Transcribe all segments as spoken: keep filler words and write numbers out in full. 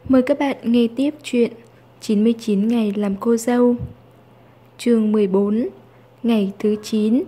Mời các bạn nghe tiếp chuyện chín mươi chín ngày làm cô dâu. Chương mười bốn. Ngày thứ chín.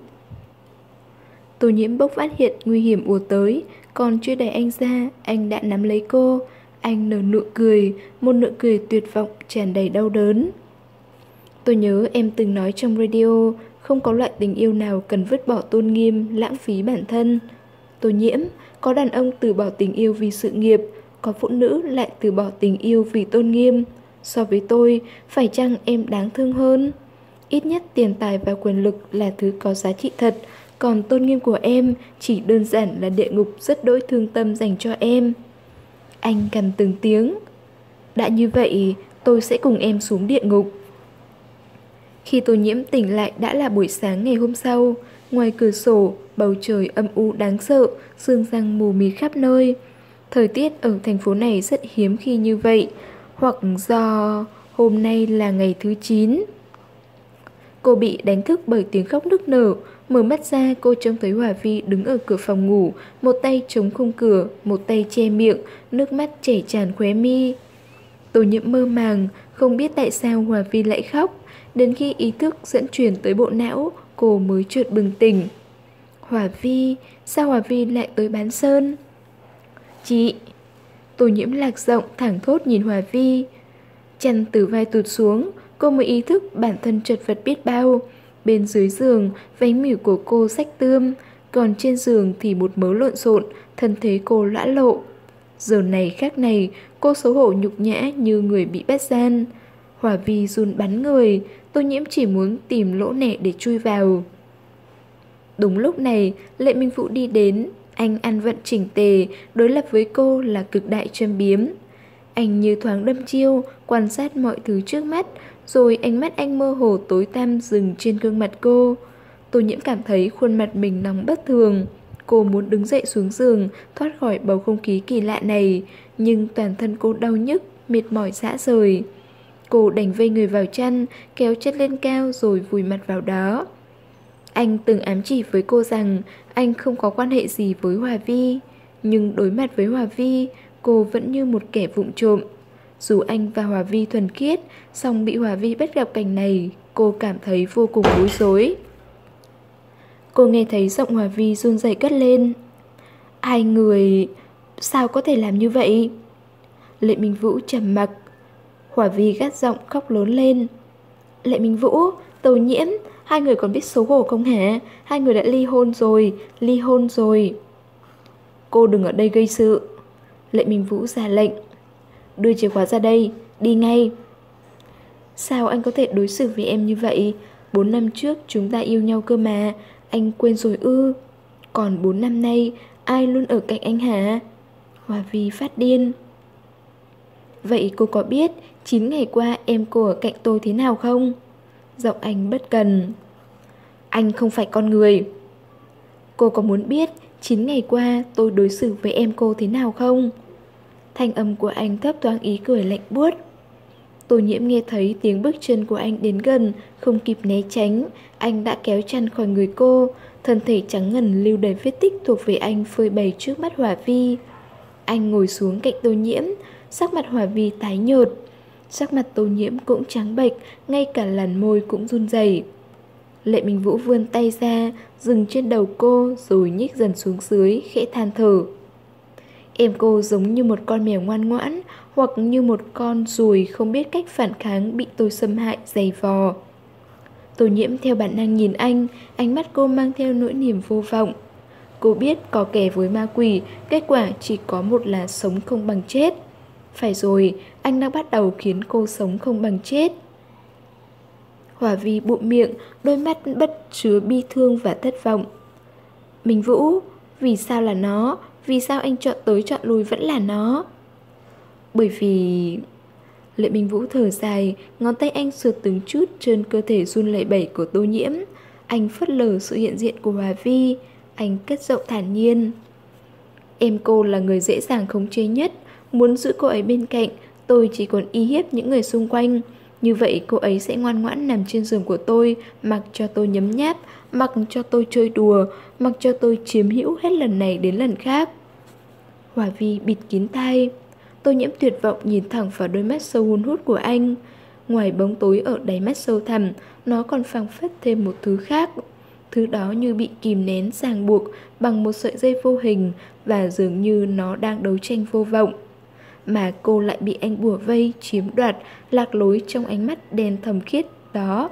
Tô Nhiễm bỗng phát hiện nguy hiểm ùa tới, còn chưa đẩy anh ra, anh đã nắm lấy cô. Anh nở nụ cười, một nụ cười tuyệt vọng tràn đầy đau đớn. Tôi nhớ em từng nói trong radio, không có loại tình yêu nào cần vứt bỏ tôn nghiêm, lãng phí bản thân. Tô Nhiễm, có đàn ông từ bỏ tình yêu vì sự nghiệp, có phụ nữ lại từ bỏ tình yêu vì tôn nghiêm. So với tôi, phải chăng em đáng thương hơn? Ít nhất tiền tài và quyền lực là thứ có giá trị thật, còn tôn nghiêm của em chỉ đơn giản là địa ngục rất đỗi thương tâm dành cho em. Anh gằn từng tiếng. Đã như vậy, tôi sẽ cùng em xuống địa ngục. Khi Tô Nhiễm tỉnh lại đã là buổi sáng ngày hôm sau. Ngoài cửa sổ, bầu trời âm u đáng sợ, sương giăng mù mịt khắp nơi. Thời tiết ở thành phố này rất hiếm khi như vậy, hoặc do hôm nay là ngày thứ chín. Cô bị đánh thức bởi tiếng khóc nức nở. Mở mắt ra, cô trông thấy Hòa Vi đứng ở cửa phòng ngủ, một tay chống khung cửa, một tay che miệng, nước mắt chảy tràn khóe mi. Tô Nhiễm mơ màng, không biết tại sao Hòa Vi lại khóc. Đến khi ý thức dẫn truyền tới bộ não, cô mới chợt bừng tỉnh. Hòa Vi, sao Hòa Vi lại tới bán sơn? Chị! Tô Nhiễm lạc giọng thẳng thốt nhìn Hòa Vi. Chăn từ vai tụt xuống, cô mới ý thức bản thân chật vật biết bao. Bên dưới giường, váy mỉu của cô xách tươm, còn trên giường thì một mớ lộn xộn, thân thế cô lõa lộ. Giờ này khác này, cô xấu hổ nhục nhã như người bị bắt gian. Hòa Vi run bắn người, Tô Nhiễm chỉ muốn tìm lỗ nẻ để chui vào. Đúng lúc này, Lệ Minh Vũ đi đến. Anh ăn vận chỉnh tề, đối lập với cô là cực đại châm biếm. Anh như thoáng đâm chiêu, quan sát mọi thứ trước mắt, rồi ánh mắt anh mơ hồ tối tăm dừng trên gương mặt cô. Tô Nhiễm cảm thấy khuôn mặt mình nóng bất thường. Cô muốn đứng dậy xuống giường, thoát khỏi bầu không khí kỳ lạ này, nhưng toàn thân cô đau nhức, mệt mỏi rã rời. Cô đành vây người vào chăn, kéo chân lên cao rồi vùi mặt vào đó. Anh từng ám chỉ với cô rằng anh không có quan hệ gì với Hòa Vi, nhưng đối mặt với Hòa Vi, cô vẫn như một kẻ vụng trộm. Dù anh và Hòa Vi thuần khiết, song bị Hòa Vi bắt gặp cảnh này, cô cảm thấy vô cùng bối rối. Cô nghe thấy giọng Hòa Vi run rẩy cất lên. Hai người... sao có thể làm như vậy? Lệ Minh Vũ trầm mặc. Hòa Vi gắt giọng khóc lớn lên. Lệ Minh Vũ, Tô Nhiễm, hai người còn biết xấu hổ không hả? Hai người đã ly hôn rồi, ly hôn rồi. Cô đừng ở đây gây sự. Lệ Minh Vũ ra lệnh. Đưa chìa khóa ra đây, đi ngay. Sao anh có thể đối xử với em như vậy? Bốn năm trước chúng ta yêu nhau cơ mà, anh quên rồi ư? Còn bốn năm nay, ai luôn ở cạnh anh hả? Hòa Vi phát điên. Vậy cô có biết chín ngày qua em cô ở cạnh tôi thế nào không? Giọng anh bất cần. Anh không phải con người. Cô có muốn biết chín ngày qua tôi đối xử với em cô thế nào không? Thanh âm của anh thấp thoáng ý cười lạnh buốt. Tô Nhiễm nghe thấy tiếng bước chân của anh đến gần, không kịp né tránh. Anh đã kéo chăn khỏi người cô, thân thể trắng ngần lưu đầy vết tích thuộc về anh phơi bày trước mắt Hòa Vi. Anh ngồi xuống cạnh Tô Nhiễm, sắc mặt Hòa Vi tái nhợt. Sắc mặt Tô Nhiễm cũng trắng bệch, ngay cả làn môi cũng run rẩy. Lệ Minh Vũ vươn tay ra, dừng trên đầu cô rồi nhích dần xuống dưới, khẽ than thở. Em cô giống như một con mèo ngoan ngoãn, hoặc như một con ruồi không biết cách phản kháng bị tôi xâm hại giày vò. Tô Nhiễm theo bản năng nhìn anh, ánh mắt cô mang theo nỗi niềm vô vọng. Cô biết có kẻ với ma quỷ, kết quả chỉ có một là sống không bằng chết. Phải rồi, anh đang bắt đầu khiến cô sống không bằng chết. Hòa Vi bụm miệng, đôi mắt bất chứa bi thương và thất vọng. Minh Vũ, vì sao là nó? Vì sao anh chọn tới chọn lui vẫn là nó? Bởi vì... Lệ Minh Vũ thở dài, ngón tay anh sượt từng chút trên cơ thể run lẩy bẩy của Tô Nhiễm. Anh phớt lờ sự hiện diện của Hòa Vi. Anh cất giọng thản nhiên. Em cô là người dễ dàng khống chế nhất. Muốn giữ cô ấy bên cạnh, tôi chỉ còn uy hiếp những người xung quanh. Như vậy cô ấy sẽ ngoan ngoãn nằm trên giường của tôi, mặc cho tôi nhấm nháp, mặc cho tôi chơi đùa, mặc cho tôi chiếm hữu hết lần này đến lần khác. Hòa Vi bịt kín tai. Tô Nhiễm tuyệt vọng nhìn thẳng vào đôi mắt sâu hun hút của anh. Ngoài bóng tối ở đáy mắt sâu thẳm, nó còn phảng phất thêm một thứ khác. Thứ đó như bị kìm nén ràng buộc bằng một sợi dây vô hình, và dường như nó đang đấu tranh vô vọng. Mà cô lại bị anh bủa vây, chiếm đoạt, lạc lối trong ánh mắt đen thầm khiết đó.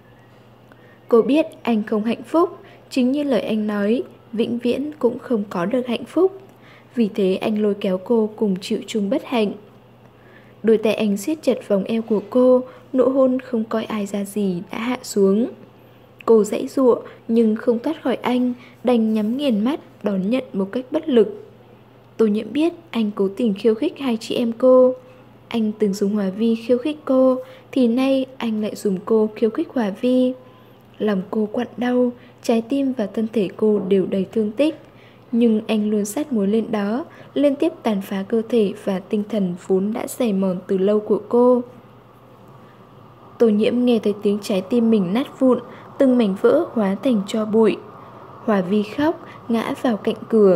Cô biết anh không hạnh phúc, chính như lời anh nói, vĩnh viễn cũng không có được hạnh phúc. Vì thế anh lôi kéo cô cùng chịu chung bất hạnh. Đôi tay anh siết chặt vòng eo của cô, nụ hôn không coi ai ra gì đã hạ xuống. Cô giãy giụa nhưng không thoát khỏi anh, đành nhắm nghiền mắt đón nhận một cách bất lực. Tô Nhiễm biết anh cố tình khiêu khích hai chị em cô. Anh từng dùng Hòa Vi khiêu khích cô, thì nay anh lại dùng cô khiêu khích Hòa Vi. Lòng cô quặn đau, trái tim và thân thể cô đều đầy thương tích. Nhưng anh luôn sát muối lên đó, liên tiếp tàn phá cơ thể và tinh thần vốn đã dày mòn từ lâu của cô. Tô Nhiễm nghe thấy tiếng trái tim mình nát vụn, từng mảnh vỡ hóa thành tro bụi. Hòa Vi khóc, ngã vào cạnh cửa.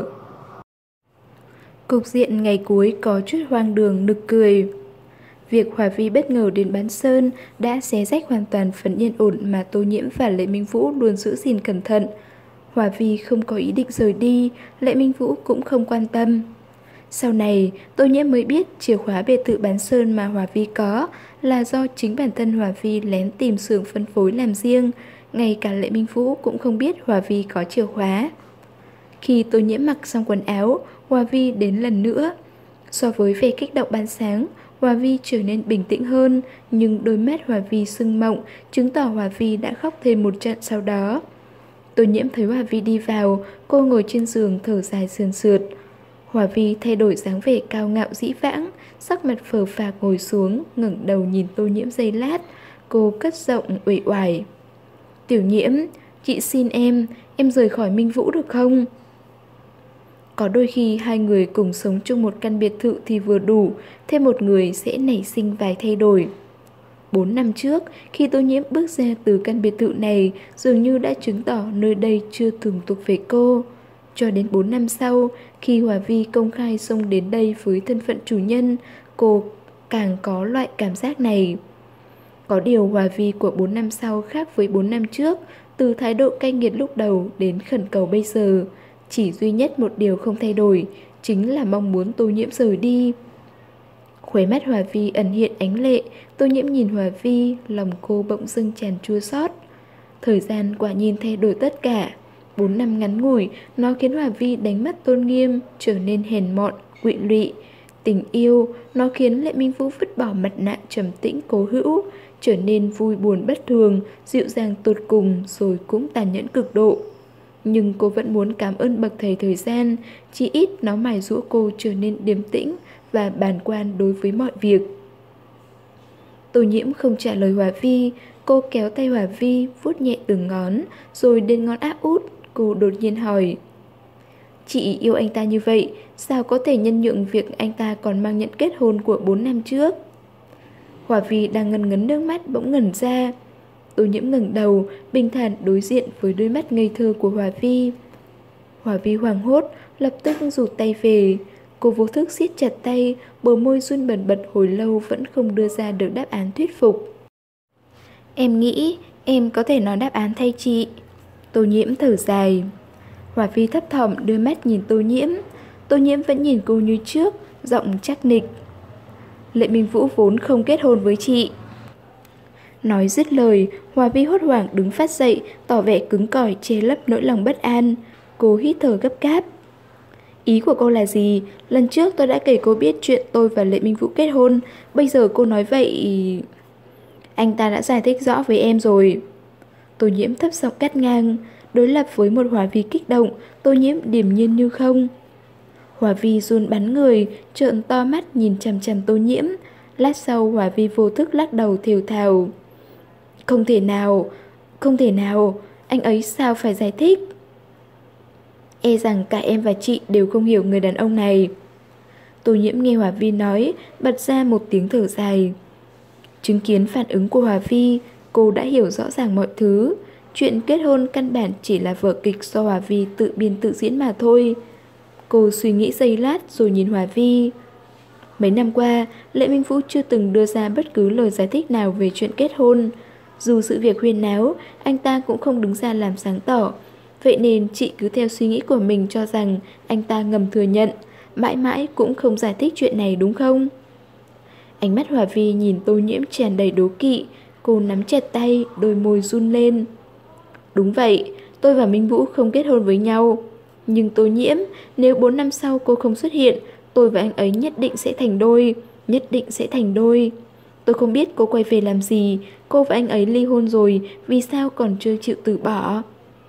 Cục diện ngày cuối có chút hoang đường nực cười. Việc Hòa Vi bất ngờ đến bán sơn đã xé rách hoàn toàn phần yên ổn mà Tô Nhiễm và Lệ Minh Vũ luôn giữ gìn cẩn thận. Hòa Vi không có ý định rời đi, Lệ Minh Vũ cũng không quan tâm. Sau này, Tô Nhiễm mới biết chìa khóa biệt thự bán sơn mà Hòa Vi có là do chính bản thân Hòa Vi lén tìm xưởng phân phối làm riêng. Ngay cả Lệ Minh Vũ cũng không biết Hòa Vi có chìa khóa. Khi Tô Nhiễm mặc xong quần áo, Hòa Vi đến lần nữa. So với vẻ kích động ban sáng, Hòa Vi trở nên bình tĩnh hơn, nhưng đôi mắt Hòa Vi sưng mọng, chứng tỏ Hòa Vi đã khóc thêm một trận sau đó. Tô Nhiễm thấy Hòa Vi đi vào, cô ngồi trên giường thở dài sườn sượt. Hòa Vi thay đổi dáng vẻ cao ngạo dĩ vãng, sắc mặt phờ phạc ngồi xuống, ngẩng đầu nhìn Tô Nhiễm giây lát, cô cất giọng uể oải. Tiểu Nhiễm, chị xin em, em rời khỏi Minh Vũ được không? Có đôi khi hai người cùng sống chung một căn biệt thự thì vừa đủ, thêm một người sẽ nảy sinh vài thay đổi. Bốn năm trước, khi Tô Nhiễm bước ra từ căn biệt thự này, dường như đã chứng tỏ nơi đây chưa từng thuộc về cô. Cho đến bốn năm sau, khi Hòa Vi công khai xông đến đây với thân phận chủ nhân, cô càng có loại cảm giác này. Có điều Hòa Vi của bốn năm sau khác với bốn năm trước, từ thái độ cay nghiệt lúc đầu đến khẩn cầu bây giờ. Chỉ duy nhất một điều không thay đổi, chính là mong muốn Tô Nhiễm rời đi. Khóe mắt Hòa Vi ẩn hiện ánh lệ, Tô Nhiễm nhìn Hòa Vi, lòng cô bỗng dưng tràn chua xót. Thời gian quả nhìn thay đổi tất cả. Bốn năm ngắn ngủi, nó khiến Hòa Vi đánh mất tôn nghiêm, trở nên hèn mọn, quỵ lụy. Tình yêu, nó khiến Lệ Minh Vũ vứt bỏ mặt nạ trầm tĩnh cố hữu, trở nên vui buồn bất thường, dịu dàng tột cùng rồi cũng tàn nhẫn cực độ. Nhưng cô vẫn muốn cảm ơn bậc thầy thời gian, chỉ ít nó mài giũa cô trở nên điềm tĩnh và bàng quan đối với mọi việc. Tô Nhiễm không trả lời Hòa Vi, cô kéo tay Hòa Vi, vuốt nhẹ từng ngón, rồi đến ngón áp út, cô đột nhiên hỏi. Chị yêu anh ta như vậy, sao có thể nhân nhượng việc anh ta còn mang nhận kết hôn của bốn năm trước? Hòa Vi đang ngần ngấn nước mắt bỗng ngẩn ra. Tô Nhiễm ngẩng đầu, bình thản đối diện với đôi mắt ngây thơ của Hòa Vi. Hòa Vi hoảng hốt, lập tức rụt tay về. Cô vô thức siết chặt tay, bờ môi run bần bật hồi lâu vẫn không đưa ra được đáp án thuyết phục. Em nghĩ em có thể nói đáp án thay chị. Tô Nhiễm thở dài. Hòa Vi thấp thỏm đưa mắt nhìn Tô Nhiễm. Tô Nhiễm vẫn nhìn cô như trước, giọng chắc nịch. Lệ Minh Vũ vốn không kết hôn với chị. Nói dứt lời, Hòa Vi hốt hoảng đứng phát dậy, tỏ vẻ cứng cỏi che lấp nỗi lòng bất an. Cô hít thở gấp gáp. Ý của cô là gì? Lần trước tôi đã kể cô biết chuyện tôi và Lệ Minh Vũ kết hôn. Bây giờ cô nói vậy... Anh ta đã giải thích rõ với em rồi. Tô Nhiễm thấp giọng cắt ngang. Đối lập với một Hòa Vi kích động, Tô Nhiễm điềm nhiên như không. Hòa Vi run bắn người, trợn to mắt nhìn chằm chằm Tô Nhiễm. Lát sau Hòa Vi vô thức lắc đầu thều thào. Không thể nào, không thể nào, anh ấy sao phải giải thích? E rằng cả em và chị đều không hiểu người đàn ông này. Tô Nhiễm nghe Hòa Vi nói, bật ra một tiếng thở dài. Chứng kiến phản ứng của Hòa Vi, cô đã hiểu rõ ràng mọi thứ. Chuyện kết hôn căn bản chỉ là vở kịch do Hòa Vi tự biên tự diễn mà thôi. Cô suy nghĩ giây lát rồi nhìn Hòa Vi. Mấy năm qua, Lệ Minh Vũ chưa từng đưa ra bất cứ lời giải thích nào về chuyện kết hôn. Dù sự việc huyên náo, anh ta cũng không đứng ra làm sáng tỏ. Vậy nên chị cứ theo suy nghĩ của mình cho rằng anh ta ngầm thừa nhận, mãi mãi cũng không giải thích chuyện này đúng không? Ánh mắt Hòa Vi nhìn Tô Nhiễm tràn đầy đố kỵ, cô nắm chặt tay, đôi môi run lên. Đúng vậy, tôi và Minh Vũ không kết hôn với nhau. Nhưng Tô Nhiễm, nếu bốn năm sau cô không xuất hiện, tôi và anh ấy nhất định sẽ thành đôi, nhất định sẽ thành đôi. Tôi không biết cô quay về làm gì, cô và anh ấy ly hôn rồi, vì sao còn chưa chịu từ bỏ.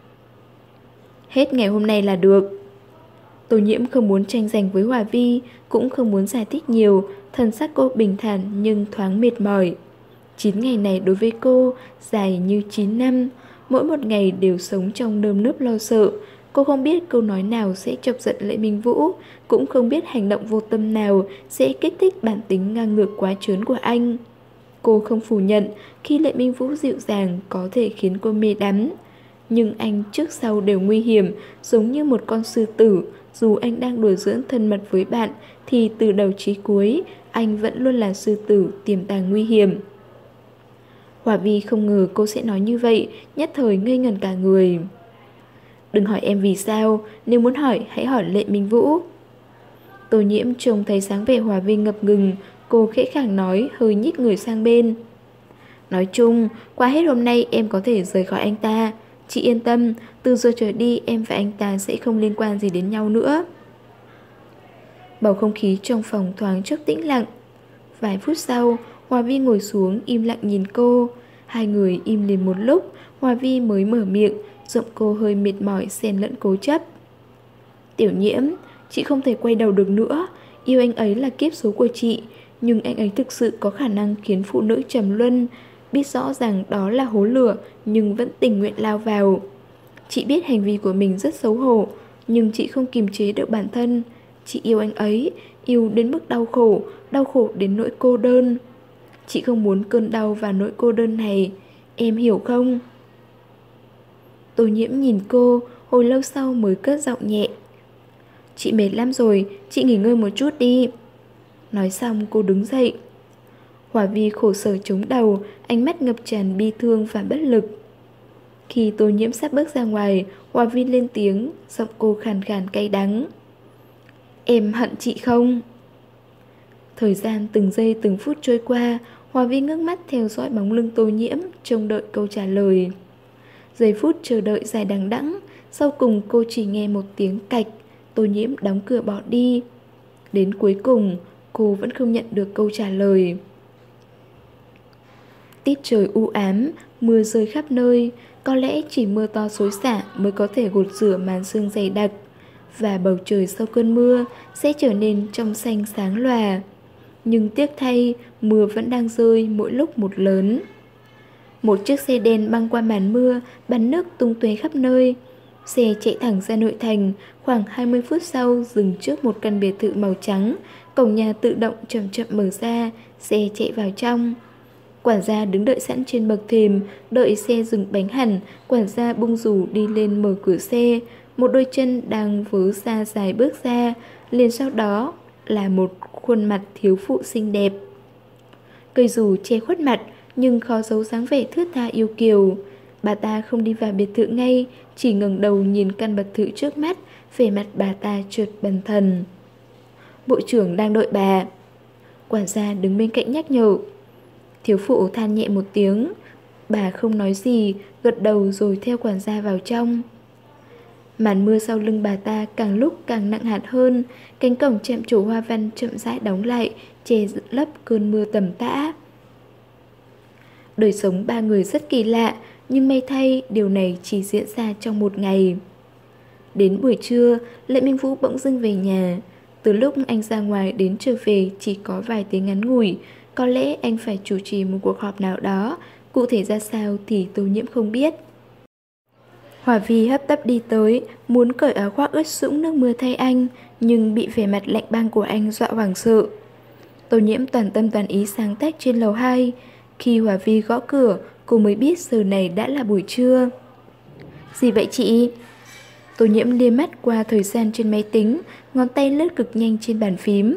Hết ngày hôm nay là được. Tô Nhiễm không muốn tranh giành với Hòa Vi, cũng không muốn giải thích nhiều, thần sắc cô bình thản nhưng thoáng mệt mỏi. Chín ngày này đối với cô dài như chín năm, mỗi một ngày đều sống trong nơm nớp lo sợ. Cô không biết câu nói nào sẽ chọc giận Lệ Minh Vũ, cũng không biết hành động vô tâm nào sẽ kích thích bản tính ngang ngược quá trớn của anh. Cô không phủ nhận khi Lệ Minh Vũ dịu dàng có thể khiến cô mê đắm. Nhưng anh trước sau đều nguy hiểm, giống như một con sư tử. Dù anh đang đùa giỡn thân mật với bạn, thì từ đầu chí cuối, anh vẫn luôn là sư tử tiềm tàng nguy hiểm. Hòa Vi không ngờ cô sẽ nói như vậy, nhất thời ngây ngẩn cả người. Đừng hỏi em vì sao, nếu muốn hỏi hãy hỏi Lệ Minh Vũ. Tô Nhiễm trông thấy sáng vẻ Hòa Vi ngập ngừng, cô khẽ khàng nói, hơi nhích người sang bên. Nói chung, qua hết hôm nay em có thể rời khỏi anh ta. Chị yên tâm, từ giờ trở đi em và anh ta sẽ không liên quan gì đến nhau nữa. Bầu không khí trong phòng thoáng chốc tĩnh lặng. Vài phút sau, Hòa Vi ngồi xuống im lặng nhìn cô. Hai người im liền một lúc, Hòa Vi mới mở miệng, giọng cô hơi mệt mỏi xen lẫn cố chấp. Tiểu Nhiễm, chị không thể quay đầu được nữa. Yêu anh ấy là kiếp số của chị, nhưng anh ấy thực sự có khả năng khiến phụ nữ trầm luân. Biết rõ rằng đó là hố lửa, nhưng vẫn tình nguyện lao vào. Chị biết hành vi của mình rất xấu hổ, nhưng chị không kiềm chế được bản thân. Chị yêu anh ấy, yêu đến mức đau khổ, đau khổ đến nỗi cô đơn. Chị không muốn cơn đau và nỗi cô đơn này, em hiểu không? Tô Nhiễm nhìn cô, hồi lâu sau mới cất giọng nhẹ. Chị mệt lắm rồi, chị nghỉ ngơi một chút đi. Nói xong cô đứng dậy. Hòa Vi khổ sở chống đầu, ánh mắt ngập tràn bi thương và bất lực. Khi Tô Nhiễm sắp bước ra ngoài, Hòa Vi lên tiếng, giọng cô khàn khàn cay đắng. Em hận chị không? Thời gian từng giây từng phút trôi qua, Hòa Vi ngước mắt theo dõi bóng lưng Tô Nhiễm, trông đợi câu trả lời. Giây phút chờ đợi dài đằng đẵng, sau cùng cô chỉ nghe một tiếng cạch, Tô Nhiễm đóng cửa bỏ đi. Đến cuối cùng, cô vẫn không nhận được câu trả lời. Tiết trời u ám, mưa rơi khắp nơi, có lẽ chỉ mưa to xối xả mới có thể gột rửa màn sương dày đặc, và bầu trời sau cơn mưa sẽ trở nên trong xanh sáng lòa. Nhưng tiếc thay, mưa vẫn đang rơi mỗi lúc một lớn. Một chiếc xe đen băng qua màn mưa, bắn nước tung tóe khắp nơi. Xe chạy thẳng ra nội thành, khoảng hai mươi phút sau dừng trước một căn biệt thự màu trắng. Cổng nhà tự động chậm chậm mở ra, xe chạy vào trong. Quản gia đứng đợi sẵn trên bậc thềm, đợi xe dừng bánh hẳn, quản gia bung dù đi lên mở cửa xe. Một đôi chân đang vớ xa dài bước ra, liền sau đó là một khuôn mặt thiếu phụ xinh đẹp. Cây dù che khuất mặt, nhưng khó giấu dáng vẻ thướt tha yêu kiều. Bà ta không đi vào biệt thự ngay, chỉ ngẩng đầu nhìn căn biệt thự trước mắt, vẻ mặt bà ta chợt bần thần. Bộ trưởng đang đợi bà. Quản gia đứng bên cạnh nhắc nhở. Thiếu phụ than nhẹ một tiếng. Bà không nói gì, gật đầu rồi theo quản gia vào trong. Màn mưa sau lưng bà ta càng lúc càng nặng hạt hơn. Cánh cổng chạm trổ hoa văn chậm rãi đóng lại, che lấp cơn mưa tầm tã. Đời sống ba người rất kỳ lạ, nhưng may thay điều này chỉ diễn ra trong một ngày. Đến buổi trưa, Lệ Minh Vũ bỗng dưng về nhà. Từ lúc anh ra ngoài đến trở về chỉ có vài tiếng ngắn ngủi. Có lẽ anh phải chủ trì một cuộc họp nào đó, cụ thể ra sao thì Tô Nhiễm không biết. Hòa Vi hấp tấp đi tới, muốn cởi áo khoác ướt sũng nước mưa thay anh, nhưng bị vẻ mặt lạnh băng của anh dọa hoảng sợ. Tô Nhiễm toàn tâm toàn ý sáng tác trên lầu hai. Khi Hòa Vi gõ cửa, cô mới biết giờ này đã là buổi trưa. Gì vậy chị? Tô Nhiễm liếc mắt qua thời gian trên máy tính, ngón tay lướt cực nhanh trên bàn phím.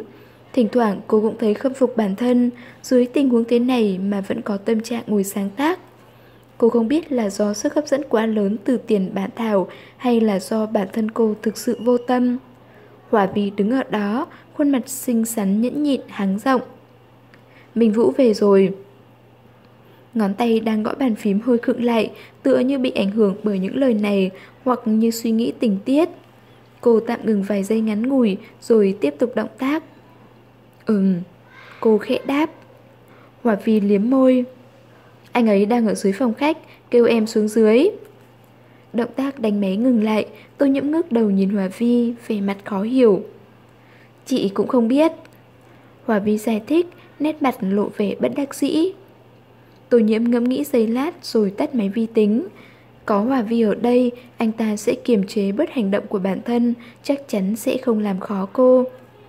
Thỉnh thoảng cô cũng thấy khâm phục bản thân, dưới tình huống thế này mà vẫn có tâm trạng ngồi sáng tác. Cô không biết là do sức hấp dẫn quá lớn từ tiền bản thảo hay là do bản thân cô thực sự vô tâm. Hòa Vi đứng ở đó, khuôn mặt xinh xắn nhẫn nhịn hắng giọng. Minh Vũ về rồi. Ngón tay đang gõ bàn phím hơi khựng lại, tựa như bị ảnh hưởng bởi những lời này hoặc như suy nghĩ tình tiết. Cô tạm ngừng vài giây ngắn ngủi rồi tiếp tục động tác. Ừm, cô khẽ đáp. Hòa Vi liếm môi. Anh ấy đang ở dưới phòng khách, kêu em xuống dưới. Động tác đánh máy ngừng lại, Tô Nhiễm ngước đầu nhìn Hòa Vi, vẻ mặt khó hiểu. Chị cũng không biết. Hòa Vi giải thích, nét mặt lộ vẻ bất đắc dĩ. Tô Nhiễm ngẫm nghĩ giây lát rồi tắt máy vi tính. Có Hòa Vi ở đây, anh ta sẽ kiềm chế bớt hành động của bản thân, chắc chắn sẽ không làm khó cô.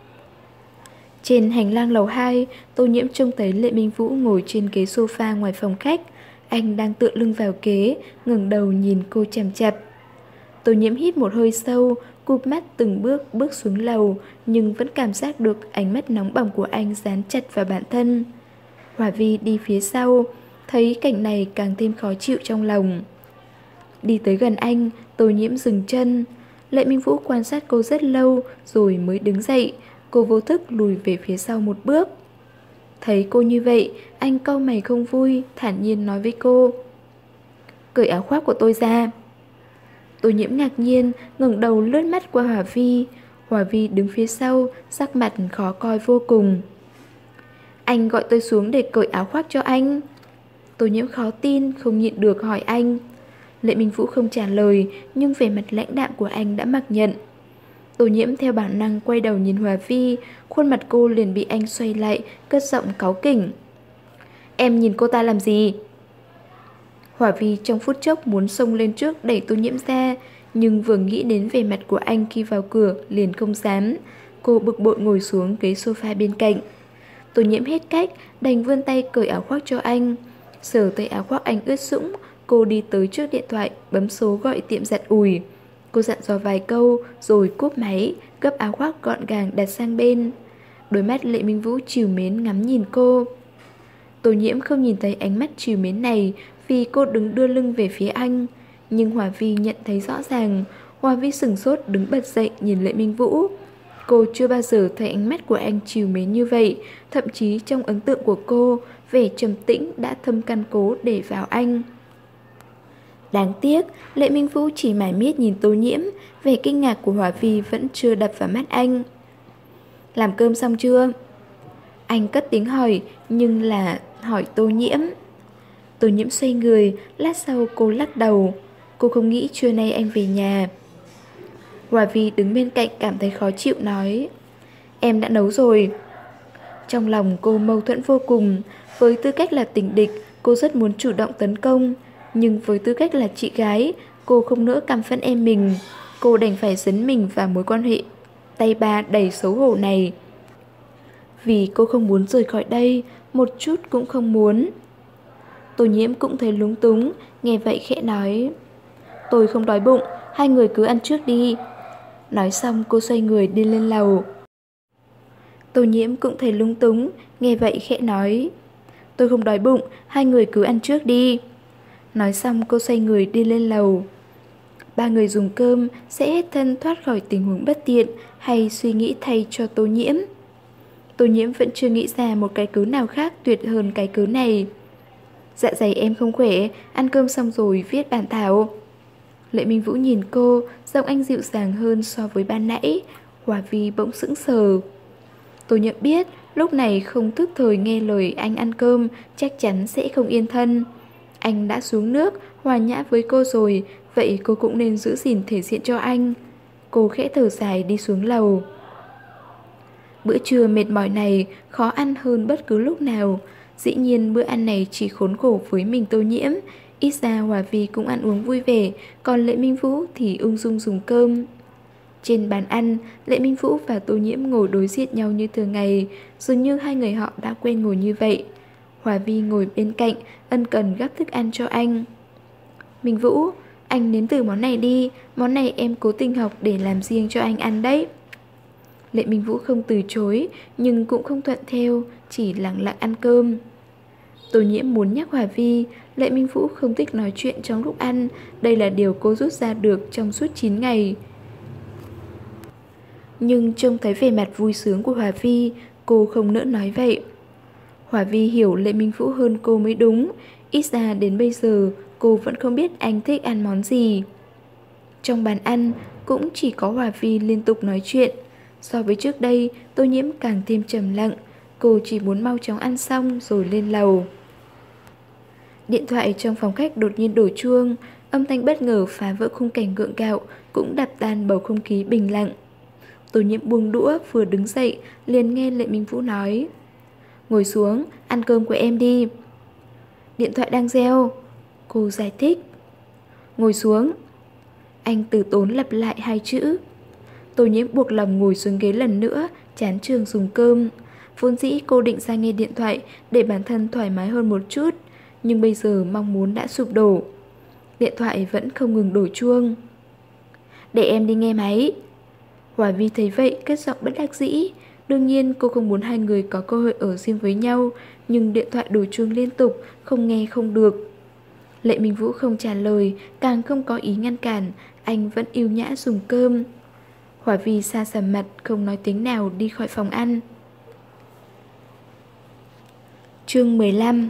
Trên hành lang lầu hai, Tô Nhiễm trông thấy Lệ Minh Vũ ngồi trên ghế sofa ngoài phòng khách. Anh đang tựa lưng vào ghế, ngẩng đầu nhìn cô chằm chằm. Tô Nhiễm hít một hơi sâu, cụp mắt từng bước bước xuống lầu, nhưng vẫn cảm giác được ánh mắt nóng bỏng của anh dán chặt vào bản thân. Hòa Vi đi phía sau, thấy cảnh này càng thêm khó chịu trong lòng. Đi tới gần anh, Tô Nhiễm dừng chân. Lệ Minh Vũ quan sát cô rất lâu rồi mới đứng dậy. Cô vô thức lùi về phía sau một bước. Thấy cô như vậy, anh cau mày không vui, thản nhiên nói với cô. Cởi áo khoác của tôi ra. Tô Nhiễm ngạc nhiên, ngẩng đầu lướt mắt qua Hòa Vi. Hòa Vi đứng phía sau, sắc mặt khó coi vô cùng. Anh gọi tôi xuống để cởi áo khoác cho anh. Tô Nhiễm khó tin, không nhịn được hỏi anh. Lệ Minh Vũ không trả lời, nhưng vẻ mặt lãnh đạm của anh đã mặc nhận. Tô Nhiễm theo bản năng quay đầu nhìn Hòa Vi, khuôn mặt cô liền bị anh xoay lại, cất giọng cáu kỉnh. Em nhìn cô ta làm gì? Hòa Vi trong phút chốc muốn xông lên trước đẩy Tô Nhiễm ra, nhưng vừa nghĩ đến vẻ mặt của anh khi vào cửa liền không dám. Cô bực bội ngồi xuống ghế sofa bên cạnh. Tô Nhiễm hết cách, đành vươn tay cởi áo khoác cho anh. Sờ tay áo khoác anh ướt sũng, cô đi tới trước điện thoại, bấm số gọi tiệm giặt ủi. Cô dặn dò vài câu rồi cúp máy, gấp áo khoác gọn gàng đặt sang bên. Đôi mắt Lệ Minh Vũ trìu mến ngắm nhìn cô. Tô Nhiễm không nhìn thấy ánh mắt trìu mến này vì cô đứng đưa lưng về phía anh. Nhưng Hòa Vi nhận thấy rõ ràng. Hòa Vi sửng sốt đứng bật dậy nhìn Lệ Minh Vũ. Cô chưa bao giờ thấy ánh mắt của anh trìu mến như vậy. Thậm chí trong ấn tượng của cô, vẻ trầm tĩnh đã thâm căn cố để vào anh. Đáng tiếc, Lệ Minh Vũ chỉ mải miết nhìn Tô Nhiễm, vẻ kinh ngạc của Hòa Vi vẫn chưa đập vào mắt anh. Làm cơm xong chưa? Anh cất tiếng hỏi, nhưng là hỏi Tô Nhiễm. Tô Nhiễm xoay người, lát sau cô lắc đầu. Cô không nghĩ trưa nay anh về nhà. Hòa Vi đứng bên cạnh cảm thấy khó chịu nói. Em đã nấu rồi. Trong lòng cô mâu thuẫn vô cùng. Với tư cách là tình địch, cô rất muốn chủ động tấn công. Nhưng với tư cách là chị gái, cô không nỡ căm phẫn em mình. Cô đành phải dấn mình vào mối quan hệ tay ba đầy xấu hổ này. Vì cô không muốn rời khỏi đây, một chút cũng không muốn. Tô Nhiễm cũng thấy lúng túng, nghe vậy khẽ nói. Tôi không đói bụng, hai người cứ ăn trước đi. Nói xong cô xoay người đi lên lầu. Tô Nhiễm cũng thấy lúng túng, nghe vậy khẽ nói. Tôi không đói bụng, hai người cứ ăn trước đi. Nói xong cô xoay người đi lên lầu. Ba người dùng cơm sẽ hết thân thoát khỏi tình huống bất tiện hay suy nghĩ thay cho Tô Nhiễm. Tô Nhiễm vẫn chưa nghĩ ra một cái cớ nào khác tuyệt hơn cái cớ này. Dạ dày em không khỏe, ăn cơm xong rồi viết bản thảo. Lệ Minh Vũ nhìn cô, giọng anh dịu dàng hơn so với ban nãy. Hòa Vi bỗng sững sờ. Tô Nhiễm biết lúc này không thức thời nghe lời anh ăn cơm chắc chắn sẽ không yên thân. Anh đã xuống nước, hòa nhã với cô rồi, vậy cô cũng nên giữ gìn thể diện cho anh. Cô khẽ thở dài đi xuống lầu. Bữa trưa mệt mỏi này khó ăn hơn bất cứ lúc nào. Dĩ nhiên bữa ăn này chỉ khốn khổ với mình Tô Nhiễm. Ít ra Hòa Vi cũng ăn uống vui vẻ, còn Lệ Minh Vũ thì ung dung dùng cơm. Trên bàn ăn, Lệ Minh Vũ và Tô Nhiễm ngồi đối diện nhau như thường ngày, dường như hai người họ đã quen ngồi như vậy. Hòa Vi ngồi bên cạnh, ân cần gắp thức ăn cho anh. Minh Vũ, anh nếm thử món này đi, món này em cố tình học để làm riêng cho anh ăn đấy. Lệ Minh Vũ không từ chối, nhưng cũng không thuận theo, chỉ lặng lặng ăn cơm. Tô Nhiễm muốn nhắc Hòa Vi, Lệ Minh Vũ không thích nói chuyện trong lúc ăn, đây là điều cô rút ra được trong suốt chín ngày. Nhưng trông thấy vẻ mặt vui sướng của Hòa Vi, cô không nỡ nói vậy. Hòa Vi hiểu Lệ Minh Vũ hơn cô mới đúng, ít ra đến bây giờ cô vẫn không biết anh thích ăn món gì. Trong bàn ăn cũng chỉ có Hòa Vi liên tục nói chuyện. So với trước đây, Tô Nhiễm càng thêm trầm lặng, cô chỉ muốn mau chóng ăn xong rồi lên lầu. Điện thoại trong phòng khách đột nhiên đổ chuông, âm thanh bất ngờ phá vỡ khung cảnh gượng gạo, cũng đập tan bầu không khí bình lặng. Tô Nhiễm buông đũa vừa đứng dậy, liền nghe Lệ Minh Vũ nói: "Ngồi xuống, ăn cơm của em đi." Điện thoại đang reo, cô giải thích. "Ngồi xuống." Anh từ tốn lặp lại hai chữ. Tô Nhiễm buộc lòng ngồi xuống ghế lần nữa, chán chường dùng cơm. Vốn dĩ cô định ra nghe điện thoại để bản thân thoải mái hơn một chút, nhưng bây giờ mong muốn đã sụp đổ. Điện thoại vẫn không ngừng đổ chuông. "Để em đi nghe máy." Hòa Vi thấy vậy cất giọng bất đắc dĩ. Đương nhiên cô không muốn hai người có cơ hội ở riêng với nhau, nhưng điện thoại đổ chuông liên tục, không nghe không được. Lệ Minh Vũ không trả lời, càng không có ý ngăn cản, anh vẫn yêu nhã dùng cơm. Hòa Vi xa sầm mặt, không nói tiếng nào đi khỏi phòng ăn. Chương mười lăm.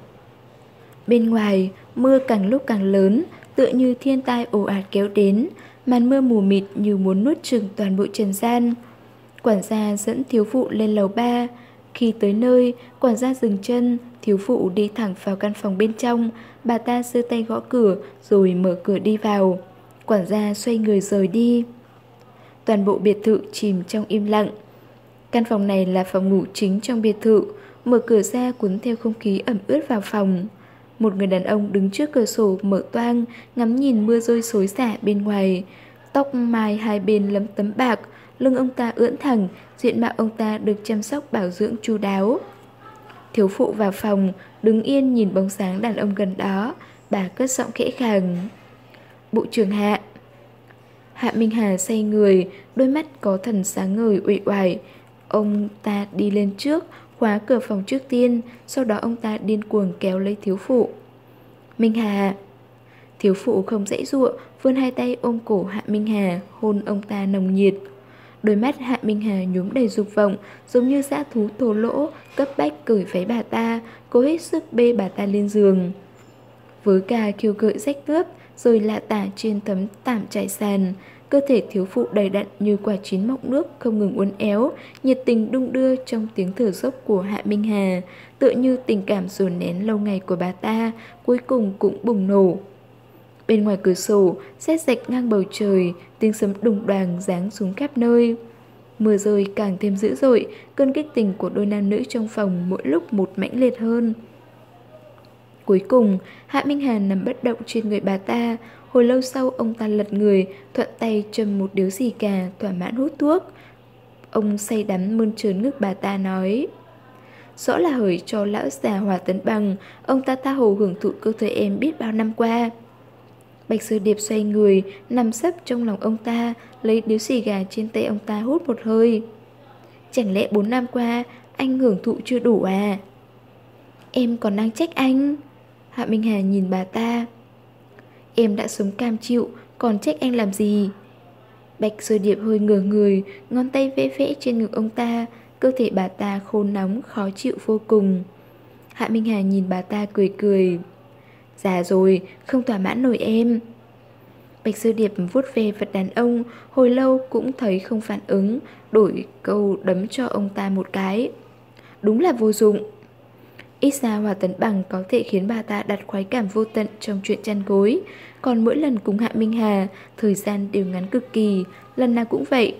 Bên ngoài, mưa càng lúc càng lớn, tựa như thiên tai ồ ạt kéo đến, màn mưa mù mịt như muốn nuốt chửng toàn bộ trần gian. Quản gia dẫn thiếu phụ lên lầu ba. Khi tới nơi, quản gia dừng chân, thiếu phụ đi thẳng vào căn phòng bên trong. Bà ta giơ tay gõ cửa rồi mở cửa đi vào. Quản gia xoay người rời đi. Toàn bộ biệt thự chìm trong im lặng. Căn phòng này là phòng ngủ chính trong biệt thự. Mở cửa ra cuốn theo không khí ẩm ướt vào phòng. Một người đàn ông đứng trước cửa sổ mở toang, ngắm nhìn mưa rơi xối xả bên ngoài. Tóc mai hai bên lấm tấm bạc, lưng ông ta ưỡn thẳng, diện mạo ông ta được chăm sóc bảo dưỡng chu đáo. Thiếu phụ vào phòng, đứng yên nhìn bóng sáng đàn ông gần đó, bà cất giọng khẽ khàng: "Bộ trưởng Hạ." Hạ Minh Hà xoay người, đôi mắt có thần sáng ngời uể oải. Ông ta đi lên trước, khóa cửa phòng trước tiên, sau đó ông ta điên cuồng kéo lấy thiếu phụ. "Minh Hà." Thiếu phụ không dãy dụa, vươn hai tay ôm cổ Hạ Minh Hà, hôn ông ta nồng nhiệt. Đôi mắt Hạ Minh Hà nhuốm đầy dục vọng, giống như dã thú thô lỗ, cấp bách cởi váy bà ta, cố hết sức bê bà ta lên giường. Với cà khiêu gợi rách nước, rồi lạ tả trên tấm tảm trải sàn. Cơ thể thiếu phụ đầy đặn như quả chín mọng nước không ngừng uốn éo, nhiệt tình đung đưa trong tiếng thở dốc của Hạ Minh Hà, tựa như tình cảm dồn nén lâu ngày của bà ta, cuối cùng cũng bùng nổ. Bên ngoài cửa sổ, sét rạch ngang bầu trời, tiếng sấm đùng đoàng giáng xuống khắp nơi. Mưa rơi càng thêm dữ dội, cơn kích tình của đôi nam nữ trong phòng mỗi lúc một mãnh liệt hơn. Cuối cùng, Hạ Minh Hà nằm bất động trên người bà ta. Hồi lâu sau ông ta lật người, thuận tay châm một điếu xì gà, thỏa mãn hút thuốc. Ông say đắm mơn trớn ngực bà ta nói: "Rõ là hởi cho lão già Hòa Tấn Bằng, ông ta tha hồ hưởng thụ cơ thể em biết bao năm qua." Bạch Sư Điệp xoay người, nằm sấp trong lòng ông ta, lấy điếu xì gà trên tay ông ta hút một hơi. "Chẳng lẽ bốn năm qua anh hưởng thụ chưa đủ à?" "Em còn đang trách anh." Hạ Minh Hà nhìn bà ta: "Em đã sống cam chịu, còn trách anh làm gì?" Bạch Sơ Điệp hơi ngửa người, ngón tay vẽ vẽ trên ngực ông ta. Cơ thể bà ta khô nóng, khó chịu vô cùng. Hạ Minh Hà nhìn bà ta cười cười: "Già rồi, không thỏa mãn nổi em." Bạch Sơ Điệp vuốt ve vật đàn ông, hồi lâu cũng thấy không phản ứng, đổi câu đấm cho ông ta một cái. Đúng là vô dụng. Ít ra Hòa Tấn Bằng có thể khiến bà ta đặt khoái cảm vô tận trong chuyện chăn gối. Còn mỗi lần cùng Hạ Minh Hà, thời gian đều ngắn cực kỳ, lần nào cũng vậy.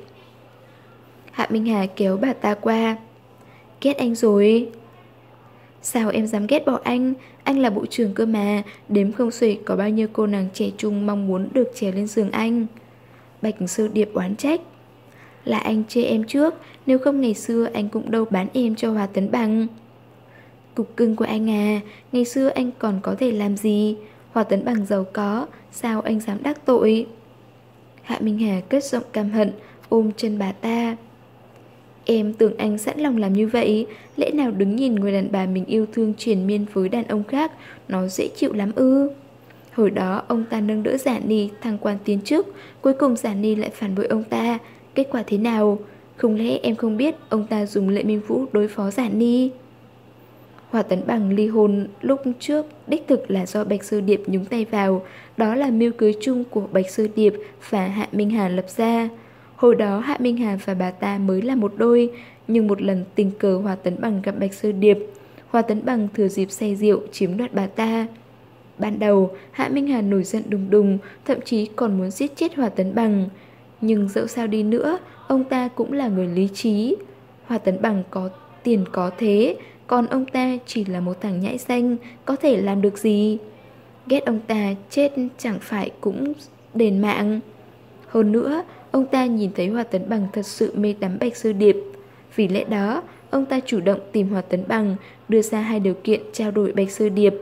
Hạ Minh Hà kéo bà ta qua: "Ghét anh rồi." "Sao em dám ghét bỏ anh? Anh là bộ trưởng cơ mà, đếm không xuể có bao nhiêu cô nàng trẻ trung mong muốn được trèo lên giường anh." Bạch Sơ Điệp oán trách: "Là anh chê em trước, nếu không ngày xưa anh cũng đâu bán em cho Hòa Tấn Bằng." "Cục cưng của anh à, ngày xưa anh còn có thể làm gì? Hòa Tấn Bằng giàu có, sao anh dám đắc tội?" Hạ Minh Hà cất giọng căm hận, ôm chân bà ta: Em tưởng anh sẵn lòng làm như vậy, lẽ nào đứng nhìn người đàn bà mình yêu thương triền miên với đàn ông khác, nó dễ chịu lắm ư? Hồi đó ông ta nâng đỡ Giả Ni thăng quan tiến chức, cuối cùng Giả Ni lại phản bội ông ta. Kết quả thế nào? Không lẽ em không biết ông ta dùng Lệ Minh Vũ đối phó Giả Ni? Hòa Tấn Bằng ly hôn lúc trước đích thực là do Bạch Sơ Điệp nhúng tay vào. Đó là mưu cưới chung của Bạch Sơ Điệp và Hạ Minh Hà lập ra. Hồi đó Hạ Minh Hà và bà ta mới là một đôi, nhưng một lần tình cờ Hòa Tấn Bằng gặp Bạch Sơ Điệp, Hòa Tấn Bằng thừa dịp say rượu chiếm đoạt bà ta. Ban đầu, Hạ Minh Hà nổi giận đùng đùng, thậm chí còn muốn giết chết Hòa Tấn Bằng. Nhưng dẫu sao đi nữa, ông ta cũng là người lý trí. Hòa Tấn Bằng có tiền có thế, còn ông ta chỉ là một thằng nhãi xanh, có thể làm được gì? Ghét ông ta chết chẳng phải cũng đền mạng. Hơn nữa, ông ta nhìn thấy Hòa Tấn Bằng thật sự mê đắm Bạch Sơ Điệp. Vì lẽ đó, ông ta chủ động tìm Hòa Tấn Bằng, đưa ra hai điều kiện trao đổi Bạch Sơ Điệp.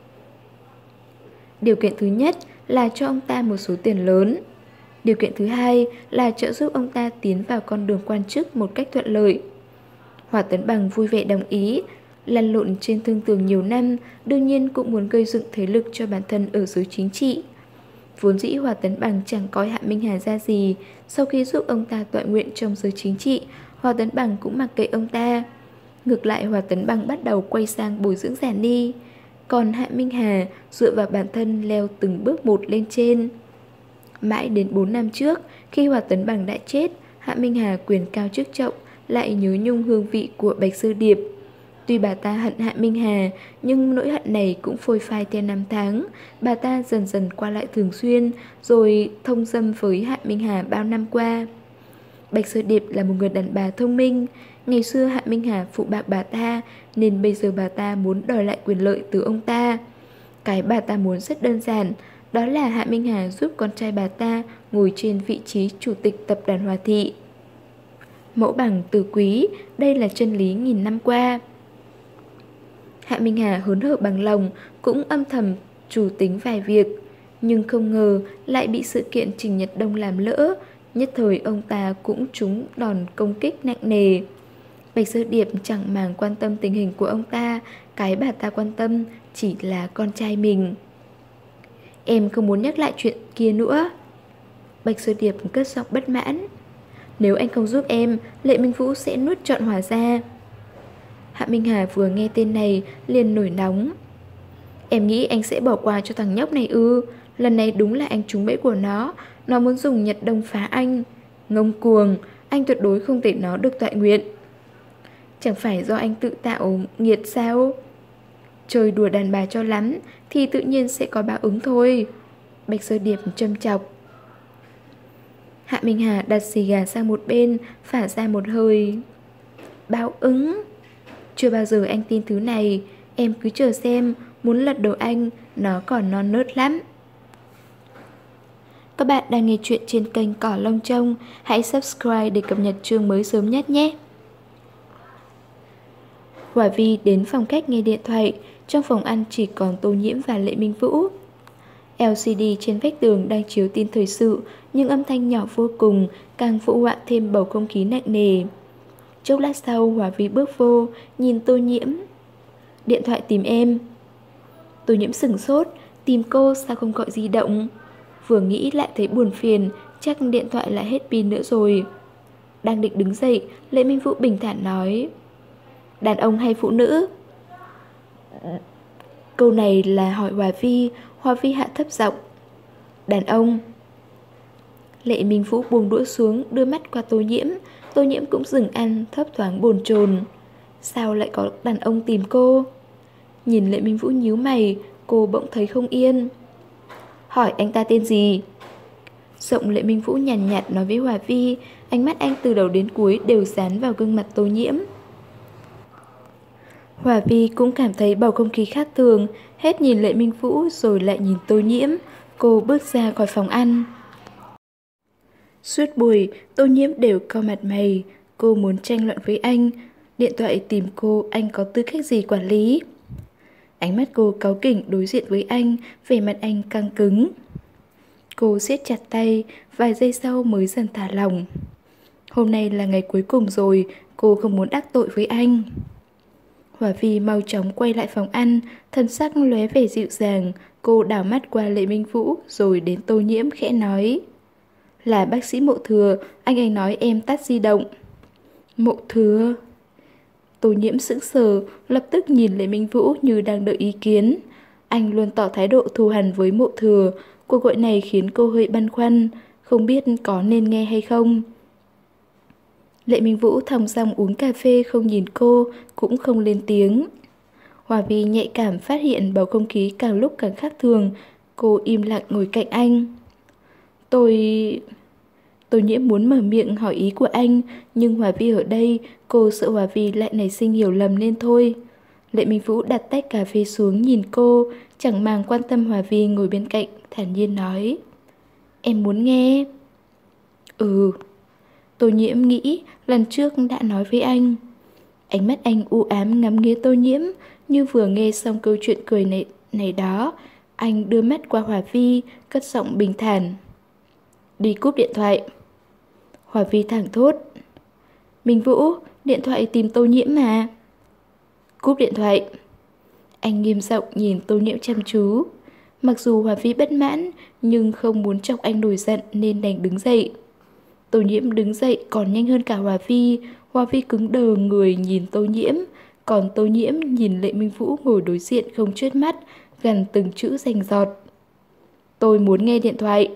Điều kiện thứ nhất là cho ông ta một số tiền lớn. Điều kiện thứ hai là trợ giúp ông ta tiến vào con đường quan chức một cách thuận lợi. Hòa Tấn Bằng vui vẻ đồng ý. Lăn lộn trên thương tường nhiều năm, đương nhiên cũng muốn gây dựng thế lực cho bản thân ở giới chính trị. Vốn dĩ Hòa Tấn Bằng chẳng coi Hạ Minh Hà ra gì. Sau khi giúp ông ta tọa nguyện trong giới chính trị, Hòa Tấn Bằng cũng mặc kệ ông ta. Ngược lại, Hòa Tấn Bằng bắt đầu quay sang bồi dưỡng Giả Ni. Còn Hạ Minh Hà dựa vào bản thân leo từng bước một lên trên. Mãi đến bốn năm trước, khi Hòa Tấn Bằng đã chết, Hạ Minh Hà quyền cao chức trọng, lại nhớ nhung hương vị của Bạch Sơ Điệp. Tuy bà ta hận Hạ Minh Hà, nhưng nỗi hận này cũng phôi phai theo năm tháng. Bà ta dần dần qua lại thường xuyên, rồi thông dâm với Hạ Minh Hà bao năm qua. Bạch Sơ Điệp là một người đàn bà thông minh. Ngày xưa Hạ Minh Hà phụ bạc bà ta, nên bây giờ bà ta muốn đòi lại quyền lợi từ ông ta. Cái bà ta muốn rất đơn giản, đó là Hạ Minh Hà giúp con trai bà ta ngồi trên vị trí chủ tịch tập đoàn Hòa Thị. Mẫu bằng tử quý, đây là chân lý nghìn năm qua. Hạ Minh Hà hớn hở bằng lòng, cũng âm thầm chủ tính vài việc. Nhưng không ngờ lại bị sự kiện Trình Nhật Đông làm lỡ. Nhất thời ông ta cũng trúng đòn công kích nặng nề. Bạch Sơ Điệp chẳng màng quan tâm tình hình của ông ta. Cái bà ta quan tâm chỉ là con trai mình. Em không muốn nhắc lại chuyện kia nữa. Bạch Sơ Điệp cất giọng bất mãn. Nếu anh không giúp em, Lệ Minh Vũ sẽ nuốt trọn Hòa ra. Hạ Minh Hà vừa nghe tên này liền nổi nóng. Em nghĩ anh sẽ bỏ qua cho thằng nhóc này ư? Lần này đúng là anh trúng bẫy của nó. Nó muốn dùng Nhật Đông phá anh. Ngông cuồng, anh tuyệt đối không để nó được tọa nguyện. Chẳng phải do anh tự tạo nghiệt sao? Chơi đùa đàn bà cho lắm thì tự nhiên sẽ có báo ứng thôi. Bạch Sơ Điệp châm chọc. Hạ Minh Hà đặt xì gà sang một bên, phả ra một hơi. Báo ứng? Chưa bao giờ anh tin thứ này. Em cứ chờ xem, muốn lật đầu anh, nó còn non nớt lắm. Các bạn đang nghe chuyện trên kênh Cỏ Lông Trông. Hãy subscribe để cập nhật chương mới sớm nhất nhé. Hòa Vi đến phòng khách nghe điện thoại. Trong phòng ăn chỉ còn Tô Nhiễm và Lệ Minh Vũ. lờ xê đê trên vách tường đang chiếu tin thời sự, nhưng âm thanh nhỏ vô cùng, càng phụ họa thêm bầu không khí nặng nề. Chốc lát sau, Hòa Vi bước vô, nhìn Tô Nhiễm. Điện thoại tìm em. Tô Nhiễm sửng sốt, tìm cô sao không gọi di động. Vừa nghĩ lại thấy buồn phiền, chắc điện thoại lại hết pin nữa rồi. Đang định đứng dậy, Lệ Minh Vũ bình thản nói. Đàn ông hay phụ nữ? Câu này là hỏi Hòa Vi. Hòa Vi hạ thấp giọng. Đàn ông. Lệ Minh Vũ buông đũa xuống, đưa mắt qua Tô Nhiễm. Tô Nhiễm cũng dừng ăn, thấp thoáng bồn chồn. Sao lại có đàn ông tìm cô? Nhìn Lệ Minh Vũ nhíu mày, cô bỗng thấy không yên. Hỏi anh ta tên gì? Giọng Lệ Minh Vũ nhàn nhạt, nhạt nói với Hòa Vi. Ánh mắt anh từ đầu đến cuối đều dán vào gương mặt Tô Nhiễm. Hòa Vi cũng cảm thấy bầu không khí khác thường, hết nhìn Lệ Minh Vũ rồi lại nhìn Tô Nhiễm. Cô bước ra khỏi phòng ăn. Suốt buổi, Tô Nhiễm đều cau mặt mày. Cô muốn tranh luận với anh. Điện thoại tìm cô, anh có tư cách gì quản lý? Ánh mắt cô cáu kỉnh đối diện với anh, vẻ mặt anh căng cứng. Cô siết chặt tay, vài giây sau mới dần thả lỏng. Hôm nay là ngày cuối cùng rồi, cô không muốn đắc tội với anh. Hòa Vi mau chóng quay lại phòng ăn, thân sắc lóe vẻ dịu dàng. Cô đảo mắt qua Lệ Minh Vũ rồi đến Tô Nhiễm khẽ nói: Là bác sĩ Mộ Thừa, anh ấy nói em tắt di động. Mộ Thừa? Tô Nhiễm sững sờ, lập tức nhìn Lệ Minh Vũ như đang đợi ý kiến. Anh luôn tỏ thái độ thù hằn với Mộ Thừa. Cuộc gọi này khiến cô hơi băn khoăn, không biết có nên nghe hay không. Lệ Minh Vũ thong dong uống cà phê không nhìn cô, cũng không lên tiếng. Hòa Vi nhạy cảm phát hiện bầu không khí càng lúc càng khác thường. Cô im lặng ngồi cạnh anh. Tôi... Tô Nhiễm muốn mở miệng hỏi ý của anh, nhưng Hòa Vi ở đây, cô sợ Hòa Vi lại nảy sinh hiểu lầm nên thôi. Lệ Minh Vũ đặt tách cà phê xuống nhìn cô, chẳng màng quan tâm Hòa Vi ngồi bên cạnh, thản nhiên nói: Em muốn nghe. Ừ. Tô Nhiễm nghĩ lần trước đã nói với anh. Ánh mắt anh u ám ngắm nghía Tô Nhiễm, như vừa nghe xong câu chuyện cười này, này đó. Anh đưa mắt qua Hòa Vi, cất giọng bình thản: Đi cúp điện thoại. Hòa Vi thẳng thốt: Minh Vũ, điện thoại tìm Tô Nhiễm mà. Cúp điện thoại. Anh nghiêm giọng nhìn Tô Nhiễm chăm chú. Mặc dù Hòa Vi bất mãn, nhưng không muốn chọc anh nổi giận nên đành đứng dậy. Tô Nhiễm đứng dậy còn nhanh hơn cả Hòa Vi. Hòa Vi cứng đờ người nhìn Tô Nhiễm, còn Tô Nhiễm nhìn Lệ Minh Vũ ngồi đối diện không chớp mắt, gần từng chữ rành rọt: Tôi muốn nghe điện thoại.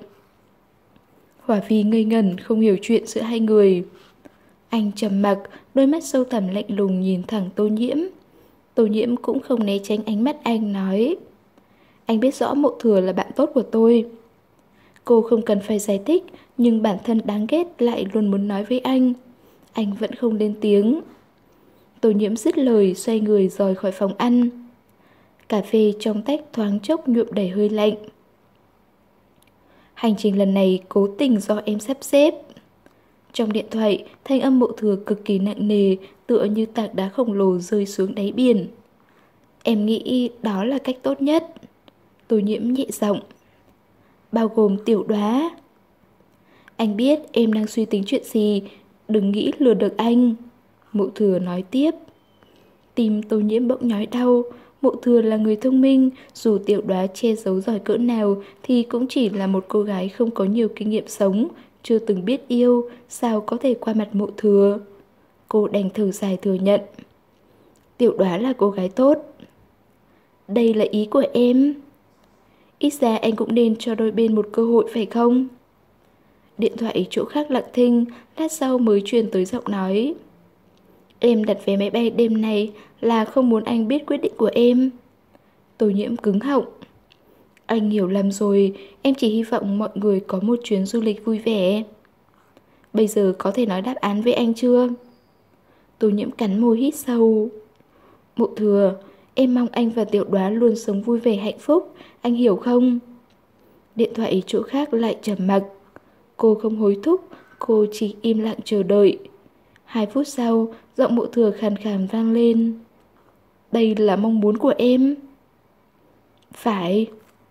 Hòa Vi ngây ngẩn không hiểu chuyện giữa hai người. Anh trầm mặc, đôi mắt sâu thẳm lạnh lùng nhìn thẳng Tô Nhiễm. Tô Nhiễm cũng không né tránh ánh mắt anh, nói: Anh biết rõ Mộ Thừa là bạn tốt của tôi. Cô không cần phải giải thích, nhưng bản thân đáng ghét lại luôn muốn nói với anh. Anh vẫn không lên tiếng. Tô Nhiễm dứt lời, xoay người rời khỏi phòng ăn. Cà phê trong tách thoáng chốc nhuộm đầy hơi lạnh. Hành trình lần này cố tình do em sắp xếp. Trong điện thoại, thanh âm Mộ Thừa cực kỳ nặng nề, tựa như tảng đá khổng lồ rơi xuống đáy biển. Em nghĩ đó là cách tốt nhất. Tô Nhiễm nhẹ giọng: Bao gồm Tiểu Đóa. Anh biết em đang suy tính chuyện gì, đừng nghĩ lừa được anh. Mộ Thừa nói tiếp. Tim Tô Nhiễm bỗng nhói đau. Mộ Thừa là người thông minh, dù Tiểu Đóa che giấu giỏi cỡ nào thì cũng chỉ là một cô gái không có nhiều kinh nghiệm sống, chưa từng biết yêu, sao có thể qua mặt Mộ Thừa. Cô đành thở dài thừa nhận. Tiểu Đóa là cô gái tốt. Đây là ý của em. Ít ra anh cũng nên cho đôi bên một cơ hội phải không? Điện thoại chỗ khác lặng thinh, lát sau mới truyền tới giọng nói. Em đặt vé máy bay đêm nay là không muốn anh biết quyết định của em. Tô Nhiễm cứng họng. Anh hiểu lầm rồi, em chỉ hy vọng mọi người có một chuyến du lịch vui vẻ. Bây giờ có thể nói đáp án với anh chưa? Tô Nhiễm cắn môi hít sâu. Mộ Thừa, em mong anh và Tiểu Đóa luôn sống vui vẻ hạnh phúc, anh hiểu không? Điện thoại chỗ khác lại trầm mặc. Cô không hối thúc, cô chỉ im lặng chờ đợi. Hai phút sau, giọng Mộ Thừa khàn khàn vang lên. Đây là mong muốn của em. Phải.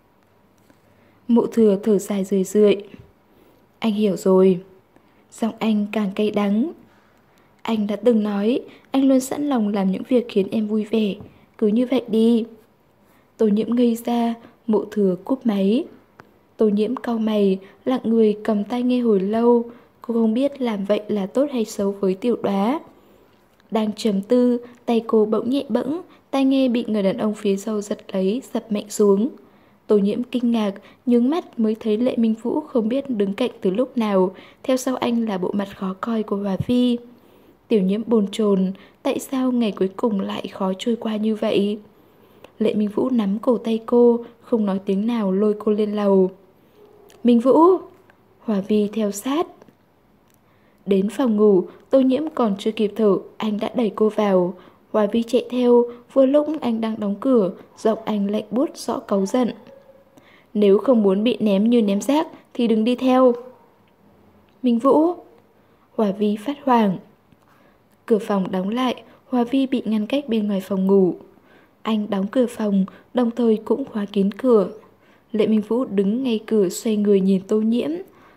Mộ Thừa thở dài rười rượi. Anh hiểu rồi. Giọng anh càng cay đắng. Anh đã từng nói, anh luôn sẵn lòng làm những việc khiến em vui vẻ. Cứ như vậy đi. Tô Nhiễm ngây ra, Mộ Thừa cúp máy. Tô Nhiễm cau mày, lặng người cầm tai nghe hồi lâu. Cô không biết làm vậy là tốt hay xấu với Tiểu Đóa. Đang trầm tư, tay cô bỗng nhẹ bẫng, tai nghe bị người đàn ông phía sau giật lấy, dập mạnh xuống. Tô Nhiễm kinh ngạc, nhướng mắt mới thấy Lệ Minh Vũ không biết đứng cạnh từ lúc nào, theo sau anh là bộ mặt khó coi của Hòa Vi. Tiểu Nhiễm bồn chồn, tại sao ngày cuối cùng lại khó trôi qua như vậy? Lệ Minh Vũ nắm cổ tay cô, không nói tiếng nào lôi cô lên lầu. Minh Vũ! Hòa Vi theo sát. Đến phòng ngủ, Tô Nhiễm còn chưa kịp thở, anh đã đẩy cô vào. Hòa Vi chạy theo, vừa lúc anh đang đóng cửa, giọng anh lạnh buốt rõ cáu giận. Nếu không muốn bị ném như ném rác thì đừng đi theo. Minh Vũ! Hòa Vi phát hoảng. Cửa phòng đóng lại, Hòa Vi bị ngăn cách bên ngoài phòng ngủ. Anh đóng cửa phòng, đồng thời cũng khóa kín cửa. Lệ Minh Vũ đứng ngay cửa xoay người nhìn Tô Nhiễm.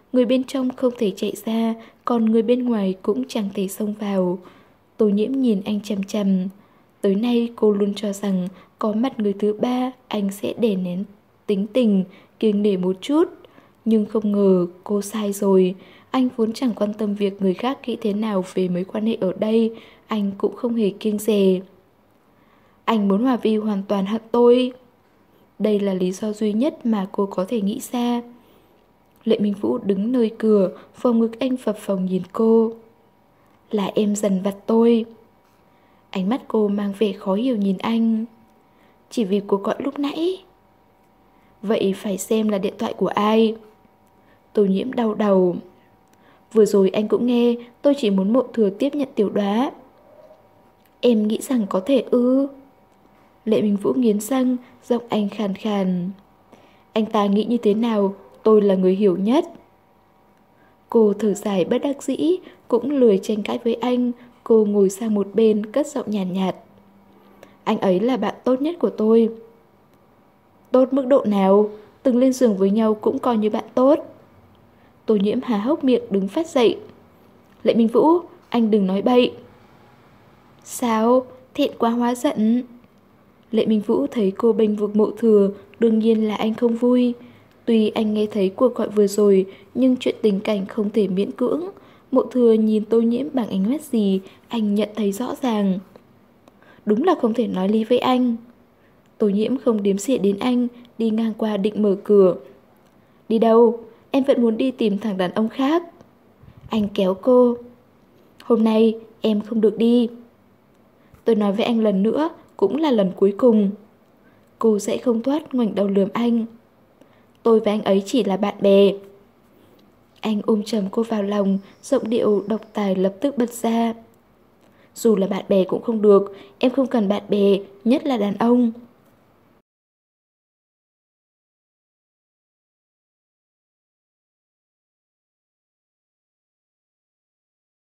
Người bên trong không thể chạy ra, còn người bên ngoài cũng chẳng thể xông vào. Tô Nhiễm nhìn anh chằm chằm. Tới nay cô luôn cho rằng có mặt người thứ ba anh sẽ đè nén tính tình, kiêng nể một chút. Nhưng không ngờ cô sai rồi. Anh vốn chẳng quan tâm việc người khác nghĩ thế nào về mối quan hệ ở đây. Anh cũng không hề kiêng dè. Anh muốn Hòa Vi hoàn toàn hận tôi. Đây là lý do duy nhất mà cô có thể nghĩ ra. Lệ Minh Vũ đứng nơi cửa, phòng ngực anh phập phồng nhìn cô. Là em dằn vặt tôi. Ánh mắt cô mang vẻ khó hiểu nhìn anh. Chỉ vì cuộc gọi lúc nãy. Vậy phải xem là điện thoại của ai? Tô Nhiễm đau đầu. Vừa rồi anh cũng nghe, tôi chỉ muốn Mộ Thừa tiếp nhận Tiểu Đoá. Em nghĩ rằng có thể ư? Lệ Minh Vũ nghiến răng, giọng anh khàn khàn. Anh ta nghĩ như thế nào, tôi là người hiểu nhất. Cô thở dài bất đắc dĩ, cũng lười tranh cãi với anh. Cô ngồi sang một bên, cất giọng nhàn nhạt, nhạt. Anh ấy là bạn tốt nhất của tôi. Tốt mức độ nào? Từng lên giường với nhau cũng coi như bạn tốt. Tô Nhiễm há hốc miệng đứng phát dậy. Lệ Minh Vũ, anh đừng nói bậy. Sao? Thẹn quá hóa giận. Lệ Minh Vũ thấy cô bênh vực Mộ Thừa, đương nhiên là anh không vui. Tuy anh nghe thấy cuộc gọi vừa rồi, nhưng chuyện tình cảnh không thể miễn cưỡng. Mộ Thừa nhìn Tô Nhiễm bằng ánh mắt gì, anh nhận thấy rõ ràng. Đúng là không thể nói lý với anh. Tô Nhiễm không đếm xỉa đến anh, đi ngang qua định mở cửa. Đi đâu? Em vẫn muốn đi tìm thằng đàn ông khác. Anh kéo cô. Hôm nay em không được đi. Tôi nói với anh lần nữa, cũng là lần cuối cùng. Cô sẽ không thoát, ngoảnh đầu lườm anh. Tôi và anh ấy chỉ là bạn bè. Anh ôm chầm cô vào lòng, giọng điệu độc tài lập tức bật ra. Dù là bạn bè cũng không được, em không cần bạn bè, nhất là đàn ông.